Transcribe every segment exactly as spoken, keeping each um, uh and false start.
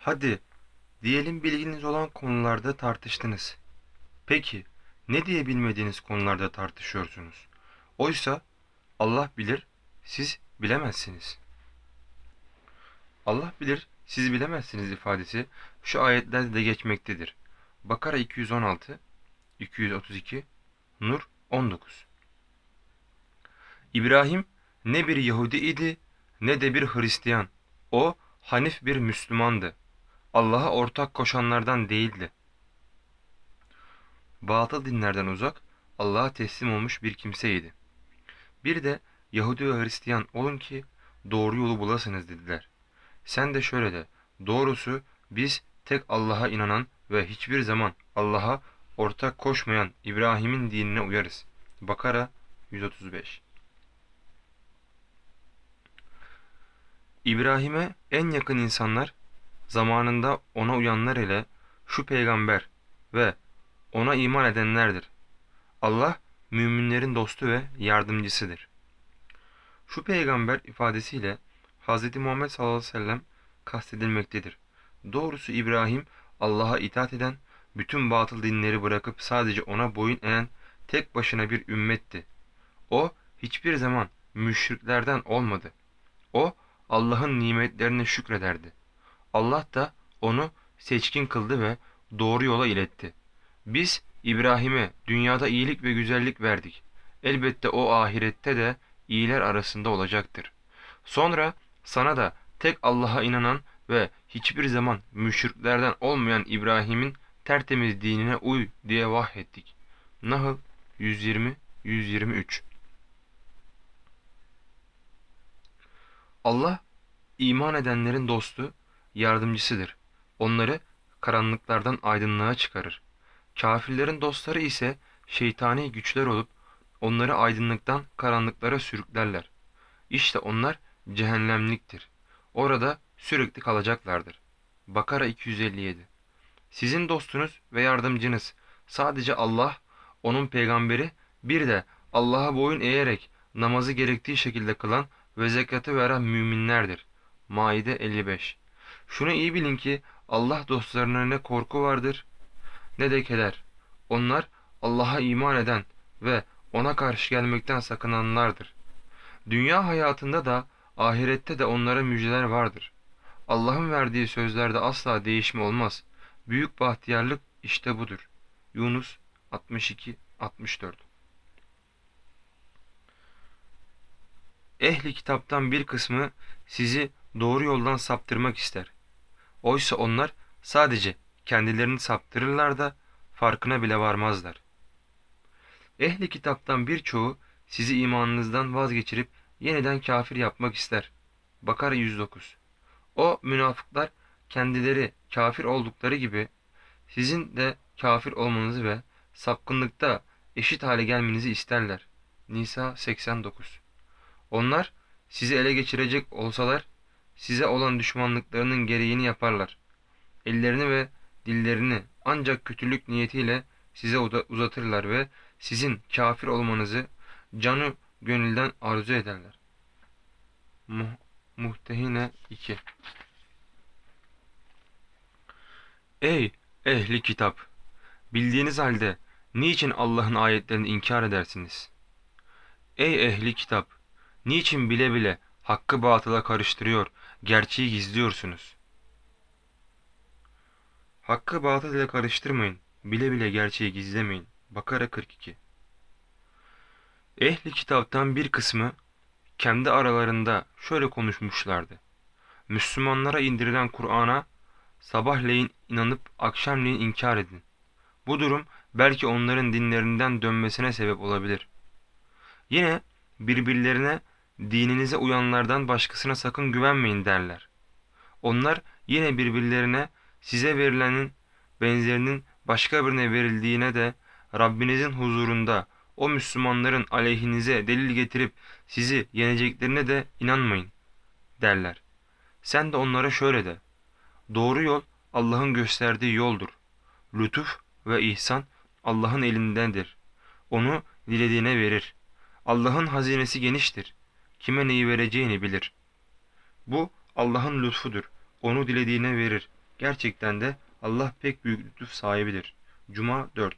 Hadi diyelim bilginiz olan konularda tartıştınız. Peki ne diye bilmediğiniz konularda tartışıyorsunuz? Oysa Allah bilir, siz bilemezsiniz. Allah bilir, siz bilemezsiniz ifadesi şu ayetlerde de geçmektedir. Bakara iki yüz on altı, iki yüz otuz iki, Nur on dokuz. İbrahim ne bir Yahudi idi ne de bir Hristiyan. O Hanif bir Müslümandı. Allah'a ortak koşanlardan değildi. Batıl dinlerden uzak, Allah'a teslim olmuş bir kimseydi. Bir de Yahudi ve Hristiyan olun ki doğru yolu bulasınız dediler. Sen de şöyle de, doğrusu biz tek Allah'a inanan ve hiçbir zaman Allah'a ortak koşmayan İbrahim'in dinine uyarız. Bakara yüz otuz beş. İbrahim'e en yakın insanlar, zamanında ona uyanlar ile şu peygamber ve ona iman edenlerdir. Allah müminlerin dostu ve yardımcısıdır. Şu peygamber ifadesiyle Hz. Muhammed sallallahu aleyhi ve sellem kastedilmektedir. Doğrusu İbrahim Allah'a itaat eden, bütün batıl dinleri bırakıp sadece ona boyun eğen tek başına bir ümmetti. O hiçbir zaman müşriklerden olmadı. O Allah'ın nimetlerine şükrederdi. Allah da onu seçkin kıldı ve doğru yola iletti. Biz İbrahim'e dünyada iyilik ve güzellik verdik. Elbette o ahirette de iyiler arasında olacaktır. Sonra sana da tek Allah'a inanan ve hiçbir zaman müşriklerden olmayan İbrahim'in tertemiz dinine uy diye vahyettik. Nahl yüz yirmi yüz yirmi üç. Allah iman edenlerin dostu, yardımcısıdır. Onları karanlıklardan aydınlığa çıkarır. Kafirlerin dostları ise şeytani güçler olup onları aydınlıktan karanlıklara sürüklerler. İşte onlar cehennemliktir. Orada sürekli kalacaklardır. Bakara iki yüz elli yedi. Sizin dostunuz ve yardımcınız sadece Allah, onun peygamberi, bir de Allah'a boyun eğerek namazı gerektiği şekilde kılan ve zekatı veren müminlerdir. Maide elli beş. Şunu iyi bilin ki Allah dostlarına ne korku vardır ne de keder. Onlar Allah'a iman eden ve ona karşı gelmekten sakınanlardır. Dünya hayatında da ahirette de onlara müjdeler vardır. Allah'ın verdiği sözlerde asla değişme olmaz. Büyük bahtiyarlık işte budur. Yunus altmış iki altmış dört. Ehli kitaptan bir kısmı sizi doğru yoldan saptırmak ister. Oysa onlar sadece kendilerini saptırırlar da farkına bile varmazlar. Ehli kitaptan birçoğu sizi imanınızdan vazgeçirip yeniden kafir yapmak ister. Bakara yüz dokuz. O münafıklar kendileri kafir oldukları gibi sizin de kafir olmanızı ve sapkınlıkta eşit hale gelmenizi isterler. Nisa seksen dokuz. Onlar sizi ele geçirecek olsalar size olan düşmanlıklarının gereğini yaparlar. Ellerini ve dillerini ancak kötülük niyetiyle size uzatırlar ve sizin kafir olmanızı canı gönülden arzu ederler. Muh Muhtehine iki. Ey ehli kitap! Bildiğiniz halde niçin Allah'ın ayetlerini inkar edersiniz? Ey ehli kitap! Niçin bile bile hakkı batıla karıştırıyor, gerçeği gizliyorsunuz? Hakkı batıl ile karıştırmayın, bile bile gerçeği gizlemeyin. Bakara kırk iki. Ehli kitaptan bir kısmı kendi aralarında şöyle konuşmuşlardı. Müslümanlara indirilen Kur'an'a sabahleyin inanıp akşamleyin inkar edin. Bu durum belki onların dinlerinden dönmesine sebep olabilir. Yine birbirlerine dininize uyanlardan başkasına sakın güvenmeyin derler. Onlar yine birbirlerine size verilenin benzerinin başka birine verildiğine de Rabbinizin huzurunda o Müslümanların aleyhinize delil getirip sizi yeneceklerine de inanmayın derler. Sen de onlara şöyle de: doğru yol Allah'ın gösterdiği yoldur. Lütuf ve ihsan Allah'ın elindendir. Onu dilediğine verir. Allah'ın hazinesi geniştir. Kime neyi vereceğini bilir. Bu Allah'ın lütfudur. Onu dilediğine verir. Gerçekten de Allah pek büyük lütuf sahibidir. Cuma dört.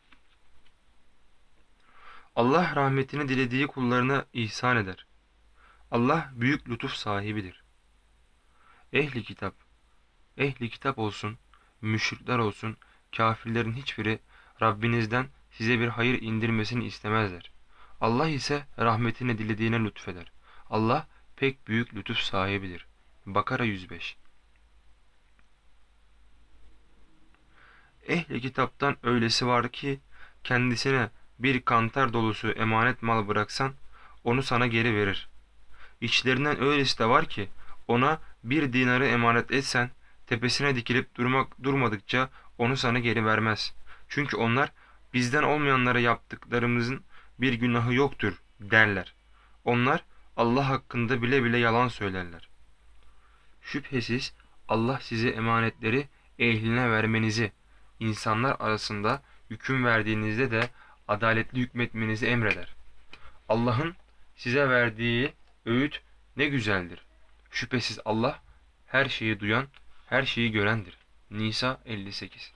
Allah rahmetini dilediği kullarına ihsan eder. Allah büyük lütuf sahibidir. Ehli kitap, ehli kitap olsun, müşrikler olsun, kâfirlerin hiçbiri Rabbinizden size bir hayır indirmesini istemezler. Allah ise rahmetini dilediğine lütfeder. Allah pek büyük lütuf sahibidir. Bakara yüz beş. Ehli kitaptan öylesi var ki kendisine bir kantar dolusu emanet mal bıraksan onu sana geri verir. İçlerinden öylesi de var ki ona bir dinarı emanet etsen tepesine dikilip durmak durmadıkça onu sana geri vermez. Çünkü onlar bizden olmayanlara yaptıklarımızın bir günahı yoktur derler. Onlar Allah hakkında bile bile yalan söylerler. Şüphesiz Allah size emanetleri ehline vermenizi, insanlar arasında hüküm verdiğinizde de adaletli hükmetmenizi emreder. Allah'ın size verdiği öğüt ne güzeldir. Şüphesiz Allah her şeyi duyan, her şeyi görendir. Nisa elli sekiz.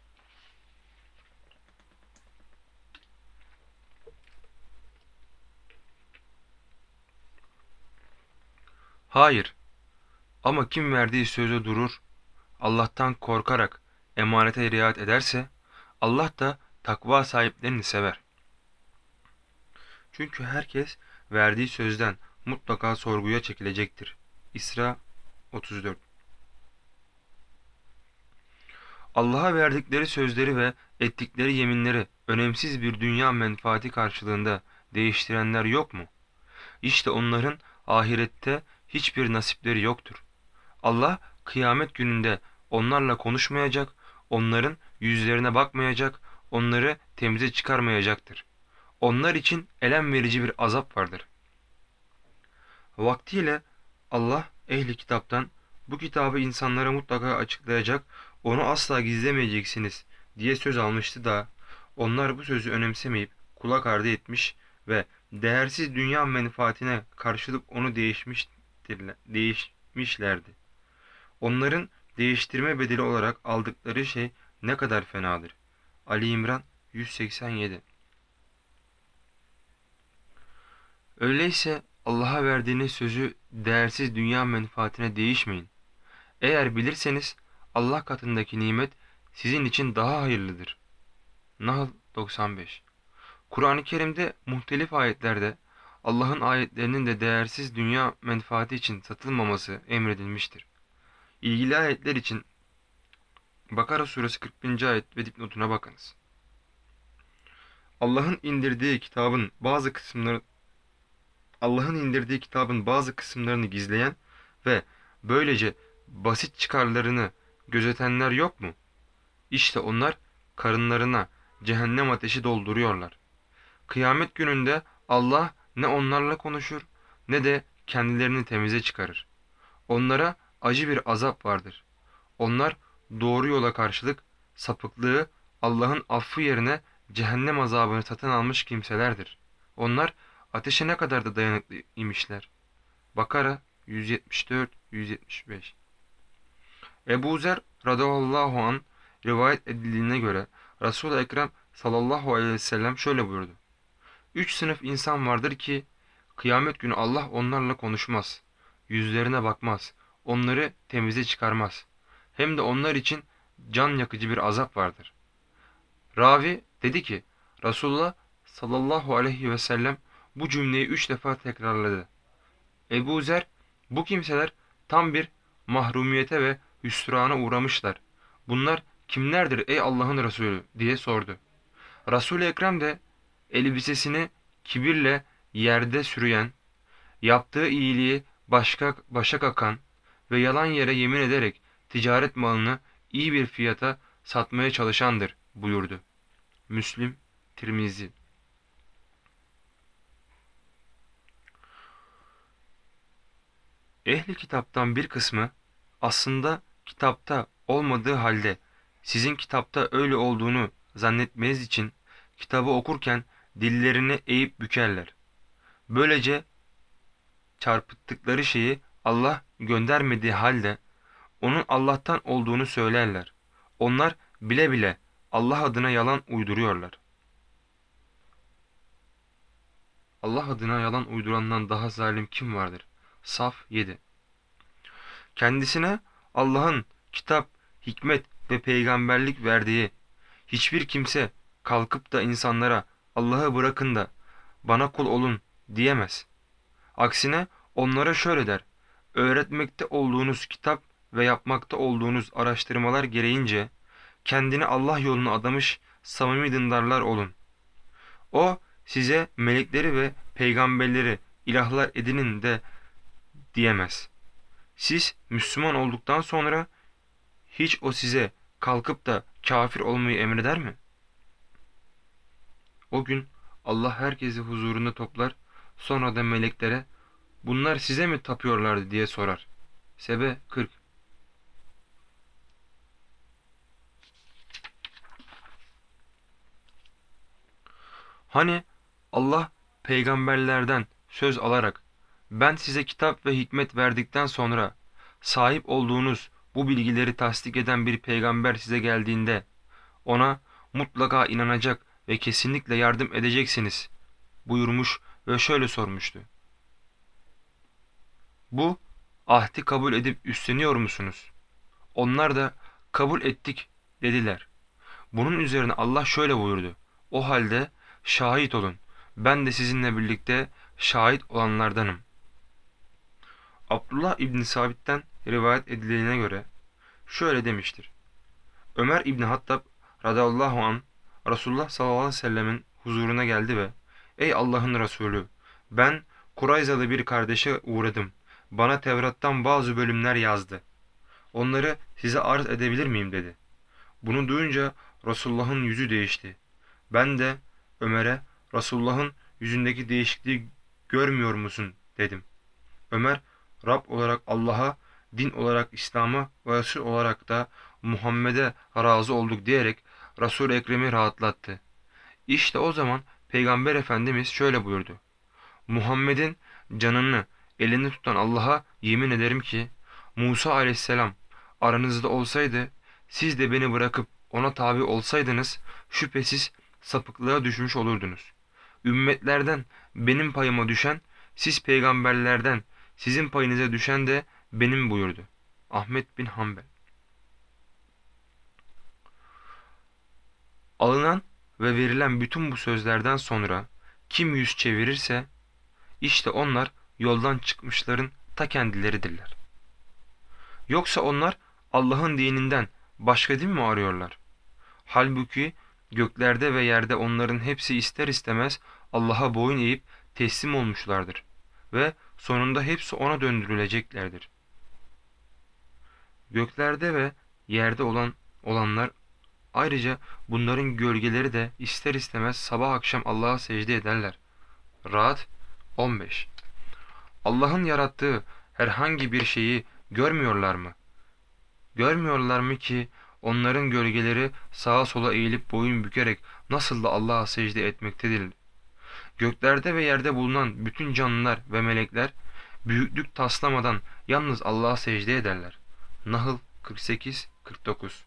Hayır, ama kim verdiği söze durur, Allah'tan korkarak emanete riayet ederse, Allah da takva sahiplerini sever. Çünkü herkes verdiği sözden mutlaka sorguya çekilecektir. İsra otuz dört. Allah'a verdikleri sözleri ve ettikleri yeminleri önemsiz bir dünya menfaati karşılığında değiştirenler yok mu? İşte onların ahirette hiçbir nasipleri yoktur. Allah kıyamet gününde onlarla konuşmayacak, onların yüzlerine bakmayacak, onları temize çıkarmayacaktır. Onlar için elem verici bir azap vardır. Vaktiyle Allah ehli kitaptan bu kitabı insanlara mutlaka açıklayacak, onu asla gizlemeyeceksiniz diye söz almıştı da onlar bu sözü önemsemeyip kulak ardı etmiş ve değersiz dünya menfaatine karşılık onu değişmiştirler, değişmişlerdi. Onların değiştirme bedeli olarak aldıkları şey ne kadar fenadır. Ali İmran yüz seksen yedi. Öyleyse Allah'a verdiğiniz sözü değersiz dünya menfaatine değişmeyin. Eğer bilirseniz Allah katındaki nimet sizin için daha hayırlıdır. Nahl doksan beş. Kur'an-ı Kerim'de muhtelif ayetlerde Allah'ın ayetlerinin de değersiz dünya menfaati için satılmaması emredilmiştir. İlgili ayetler için Bakara suresi kırk birinci ayet ve dipnotuna bakınız. Allah'ın indirdiği kitabın bazı kısımları Allah'ın indirdiği kitabın bazı kısımlarını gizleyen ve böylece basit çıkarlarını gözetenler yok mu? İşte onlar karınlarına cehennem ateşi dolduruyorlar. Kıyamet gününde Allah ne onlarla konuşur ne de kendilerini temize çıkarır. Onlara acı bir azap vardır. Onlar doğru yola karşılık sapıklığı Allah'ın affı yerine cehennem azabını satın almış kimselerdir. Onlar ateşe ne kadar da dayanıklı imişler. Bakara yüz yetmiş dört yüz yetmiş beş. Ebu Zer radıyallahu an rivayet edildiğine göre Resul-i Ekrem sallallahu aleyhi ve sellem şöyle buyurdu. Üç sınıf insan vardır ki kıyamet günü Allah onlarla konuşmaz, yüzlerine bakmaz, onları temize çıkarmaz. Hem de onlar için can yakıcı bir azap vardır. Ravi dedi ki Resulullah sallallahu aleyhi ve sellem bu cümleyi üç defa tekrarladı. Ebu Zer bu kimseler tam bir mahrumiyete ve hüsrana uğramışlar. Bunlar kimlerdir ey Allah'ın Resulü diye sordu. Resul-i Ekrem de elbisesini kibirle yerde sürüyen, yaptığı iyiliği başka, başa kakan ve yalan yere yemin ederek ticaret malını iyi bir fiyata satmaya çalışandır buyurdu. Müslim, Tirmizi. Ehli kitaptan bir kısmı aslında kitapta olmadığı halde sizin kitapta öyle olduğunu zannetmeniz için kitabı okurken dillerini eğip bükerler. Böylece çarpıttıkları şeyi Allah göndermediği halde onun Allah'tan olduğunu söylerler. Onlar bile bile Allah adına yalan uyduruyorlar. Allah adına yalan uydurandan daha zalim kim vardır? Saf yedi. Kendisine Allah'ın kitap, hikmet ve peygamberlik verdiği hiçbir kimse kalkıp da insanlara Allah'ı bırakın da bana kul olun diyemez. Aksine onlara şöyle der: öğretmekte olduğunuz kitap ve yapmakta olduğunuz araştırmalar gereğince kendini Allah yoluna adamış samimi dindarlar olun. O size melekleri ve peygamberleri ilahlar edinin de diyemez. Siz Müslüman olduktan sonra hiç o size kalkıp da kafir olmayı emreder mi? O gün Allah herkesi huzurunda toplar, sonra da meleklere bunlar size mi tapıyorlardı diye sorar. Sebe kırk. Hani Allah peygamberlerden söz alarak ben size kitap ve hikmet verdikten sonra sahip olduğunuz bu bilgileri tasdik eden bir peygamber size geldiğinde ona mutlaka inanacak ve kesinlikle yardım edeceksiniz buyurmuş ve şöyle sormuştu: bu ahdi kabul edip üstleniyor musunuz? Onlar da kabul ettik dediler. Bunun üzerine Allah şöyle buyurdu: o halde şahit olun. Ben de sizinle birlikte şahit olanlardanım. Abdullah İbni Sabit'ten rivayet edildiğine göre şöyle demiştir: Ömer İbni Hattab radıyallahu an Resulullah sallallahu aleyhi ve sellemin huzuruna geldi ve ey Allah'ın Resulü, ben Kurayzalı bir kardeşe uğradım. Bana Tevrat'tan bazı bölümler yazdı. Onları size arz edebilir miyim dedi. Bunu duyunca Resulullah'ın yüzü değişti. Ben de Ömer'e Resulullah'ın yüzündeki değişikliği görmüyor musun dedim. Ömer, Rab olarak Allah'a, din olarak İslam'a ve Resul olarak da Muhammed'e razı olduk diyerek Resul-i Ekrem'i rahatlattı. İşte o zaman Peygamber Efendimiz şöyle buyurdu: Muhammed'in canını elinde tutan Allah'a yemin ederim ki Musa aleyhisselam aranızda olsaydı, siz de beni bırakıp ona tabi olsaydınız şüphesiz sapıklığa düşmüş olurdunuz. Ümmetlerden benim payıma düşen, siz peygamberlerden sizin payınıza düşen de benim buyurdu. Ahmet bin Hanbel. Alınan ve verilen bütün bu sözlerden sonra kim yüz çevirirse işte onlar yoldan çıkmışların ta kendileridirler. Yoksa onlar Allah'ın dininden başka din mi arıyorlar? Halbuki göklerde ve yerde onların hepsi ister istemez Allah'a boyun eğip teslim olmuşlardır ve sonunda hepsi ona döndürüleceklerdir. Göklerde ve yerde olan olanlar, ayrıca bunların gölgeleri de ister istemez sabah akşam Allah'a secde ederler. Ra'd on beş. Allah'ın yarattığı herhangi bir şeyi görmüyorlar mı? Görmüyorlar mı ki onların gölgeleri sağa sola eğilip boyun bükerek nasıl da Allah'a secde etmektedir? Göklerde ve yerde bulunan bütün canlılar ve melekler büyüklük taslamadan yalnız Allah'a secde ederler. Nahl kırk sekiz kırk dokuz.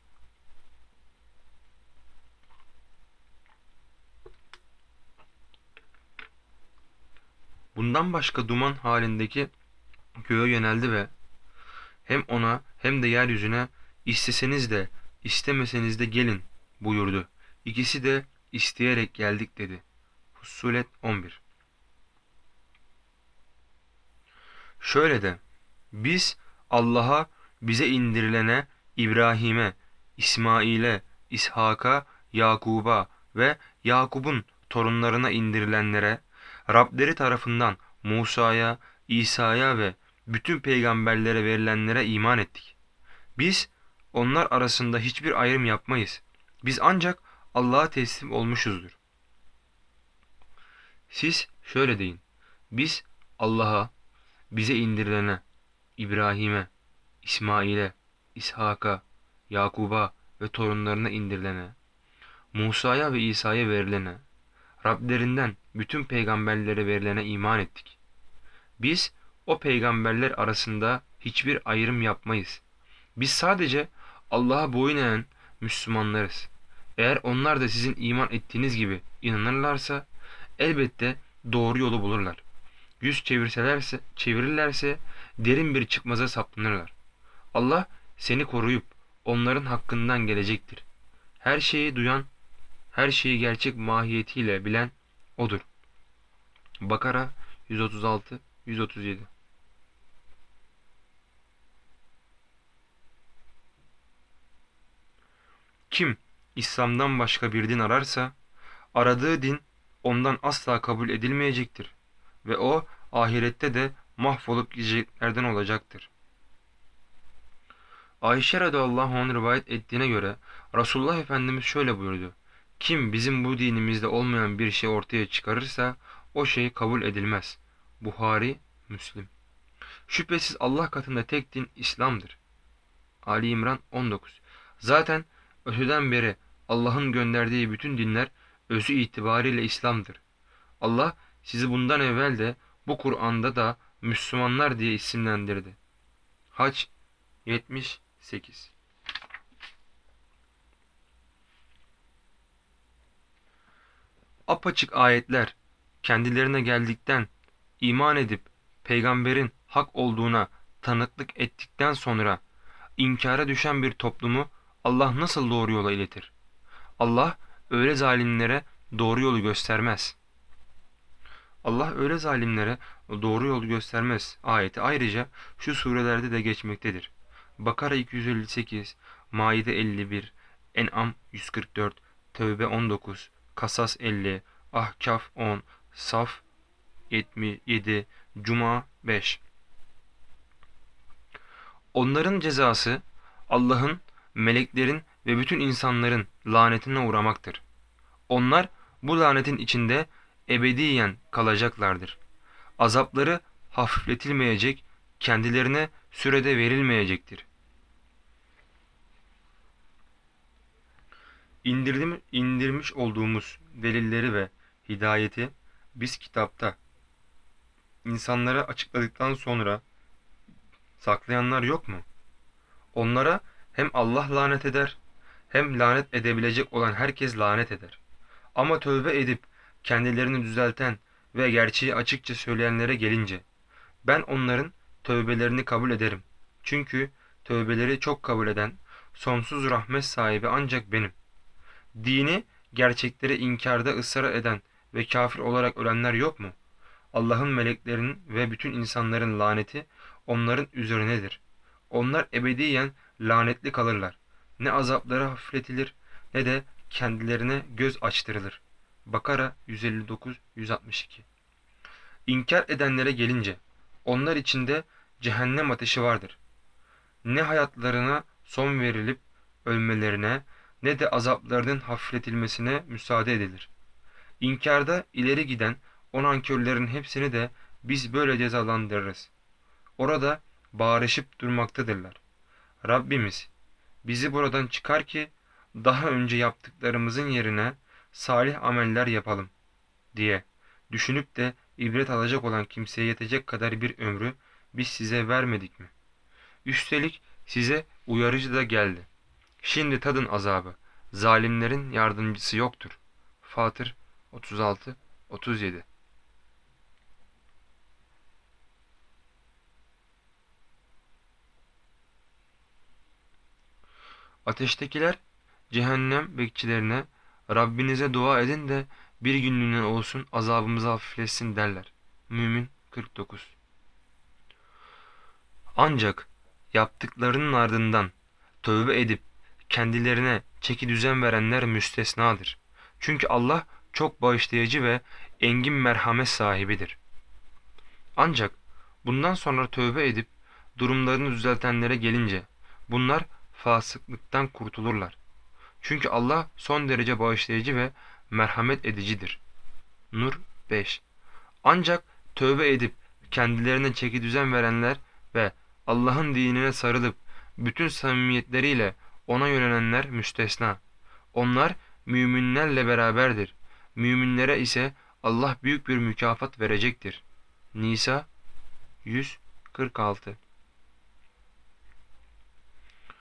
Bundan başka duman halindeki göğe yöneldi ve hem ona hem de yeryüzüne isteseniz de istemeseniz de gelin buyurdu. İkisi de isteyerek geldik dedi. Fussulet on bir. Şöyle de biz Allah'a, bize indirilene, İbrahim'e, İsmail'e, İshak'a, Yakub'a ve Yakub'un torunlarına indirilenlere, Rableri tarafından Musa'ya, İsa'ya ve bütün peygamberlere verilenlere iman ettik. Biz onlar arasında hiçbir ayrım yapmayız. Biz ancak Allah'a teslim olmuşuzdur. Siz şöyle deyin: biz Allah'a, bize indirilene, İbrahim'e, İsmail'e, İshak'a, Yakub'a ve torunlarına indirilene, Musa'ya ve İsa'ya verilene, Rablerinden bütün peygamberlere verilene iman ettik. Biz o peygamberler arasında hiçbir ayrım yapmayız. Biz sadece Allah'a boyun eğen Müslümanlarız. Eğer onlar da sizin iman ettiğiniz gibi inanırlarsa elbette doğru yolu bulurlar. Yüz çevirselerse, çevirirlerse derin bir çıkmaza saplanırlar. Allah seni koruyup onların hakkından gelecektir. Her şeyi duyan, her şeyi gerçek mahiyetiyle bilen O'dur. Bakara yüz otuz altı yüz otuz yedi. Kim İslam'dan başka bir din ararsa, aradığı din ondan asla kabul edilmeyecektir ve o ahirette de mahvolup gideceklerden olacaktır. Ayşe radıyallahu anh rivayet ettiğine göre Resulullah Efendimiz şöyle buyurdu: Kim bizim bu dinimizde olmayan bir şey ortaya çıkarırsa o şey kabul edilmez. Buhari, Müslim. Şüphesiz Allah katında tek din İslam'dır. Ali İmran on dokuz. Zaten öteden beri Allah'ın gönderdiği bütün dinler özü itibariyle İslam'dır. Allah sizi bundan evvel de bu Kur'an'da da Müslümanlar diye isimlendirdi. Hac yetmiş sekiz. Apaçık ayetler kendilerine geldikten, iman edip peygamberin hak olduğuna tanıklık ettikten sonra inkara düşen bir toplumu Allah nasıl doğru yola iletir? Allah öyle zalimlere doğru yolu göstermez. Allah öyle zalimlere doğru yolu göstermez ayeti ayrıca şu surelerde de geçmektedir. Bakara iki yüz elli sekiz, Maide elli bir, En'am yüz kırk dört, Tevbe on dokuz, Kasas elli, Ahkaf on, Saf yetmiş yedi, Cuma beş. Onların cezası Allah'ın, meleklerin ve bütün insanların lanetine uğramaktır. Onlar bu lanetin içinde ebediyen kalacaklardır. Azapları hafifletilmeyecek, kendilerine sürede verilmeyecektir. İndirdim, indirmiş olduğumuz delilleri ve hidayeti biz kitapta insanlara açıkladıktan sonra saklayanlar yok mu? Onlara hem Allah lanet eder, hem lanet edebilecek olan herkes lanet eder. Ama tövbe edip kendilerini düzelten ve gerçeği açıkça söyleyenlere gelince, ben onların tövbelerini kabul ederim. Çünkü tövbeleri çok kabul eden, sonsuz rahmet sahibi ancak benim. Dini, gerçekleri inkarda ısrar eden ve kafir olarak ölenler yok mu? Allah'ın, meleklerinin ve bütün insanların laneti onların üzerinedir. Onlar ebediyen lanetli kalırlar. Ne azapları hafifletilir ne de kendilerine göz açtırılır. Bakara yüz elli dokuz yüz altmış iki. İnkar edenlere gelince, onlar içinde cehennem ateşi vardır. Ne hayatlarına son verilip ölmelerine ne de azaplarının hafifletilmesine müsaade edilir. İnkarda ileri giden o nankörlerin hepsini de biz böyle cezalandırırız. Orada bağırışıp durmaktadırlar. Rabbimiz bizi buradan çıkar ki daha önce yaptıklarımızın yerine salih ameller yapalım diye düşünüp de ibret alacak olan kimseye yetecek kadar bir ömrü biz size vermedik mi? Üstelik size uyarıcı da geldi. Şimdi tadın azabı. Zalimlerin yardımcısı yoktur. Fatır otuz altı otuz yedi. Ateştekiler cehennem bekçilerine Rabbinize dua edin de bir günlüğüne olsun azabımızı hafifletsin derler. Mümin kırk dokuz. Ancak yaptıklarının ardından tövbe edip kendilerine çeki düzen verenler müstesnadır. Çünkü Allah çok bağışlayıcı ve engin merhamet sahibidir. Ancak bundan sonra tövbe edip durumlarını düzeltenlere gelince bunlar fasıklıktan kurtulurlar. Çünkü Allah son derece bağışlayıcı ve merhamet edicidir. Nur beş. Ancak tövbe edip kendilerine çeki düzen verenler ve Allah'ın dinine sarılıp bütün samimiyetleriyle ona yönelenler müstesna. Onlar müminlerle beraberdir. Müminlere ise Allah büyük bir mükafat verecektir. Nisa yüz kırk altı.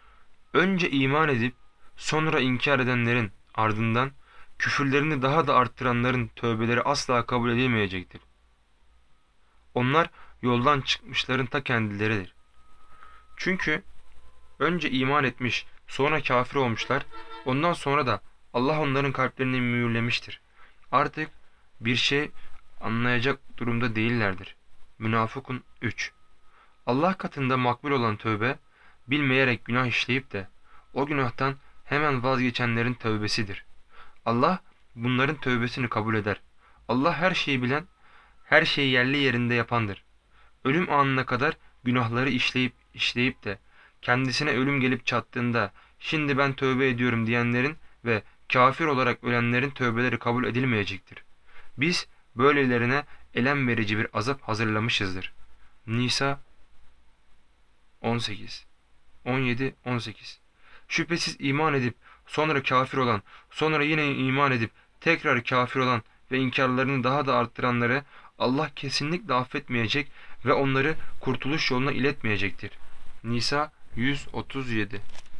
Önce iman edip sonra inkar edenlerin ardından küfürlerini daha da arttıranların tövbeleri asla kabul edilmeyecektir. Onlar yoldan çıkmışların ta kendileridir. Çünkü önce iman etmiş, sonra kafir olmuşlar, ondan sonra da Allah onların kalplerini mühürlemiştir. Artık bir şey anlayacak durumda değillerdir. Münafıkun üç. Allah katında makbul olan tövbe, bilmeyerek günah işleyip de o günahtan hemen vazgeçenlerin tövbesidir. Allah bunların tövbesini kabul eder. Allah her şeyi bilen, her şeyi yerli yerinde yapandır. Ölüm anına kadar günahları işleyip işleyip de kendisine ölüm gelip çattığında şimdi ben tövbe ediyorum diyenlerin ve kafir olarak ölenlerin tövbeleri kabul edilmeyecektir. Biz böylelerine elem verici bir azap hazırlamışızdır. Nisa on sekiz, on yedi, on sekiz. Şüphesiz iman edip sonra kafir olan, sonra yine iman edip tekrar kafir olan ve inkarlarını daha da arttıranları Allah kesinlikle affetmeyecek ve onları kurtuluş yoluna iletmeyecektir. Nisa yüz otuz yedi.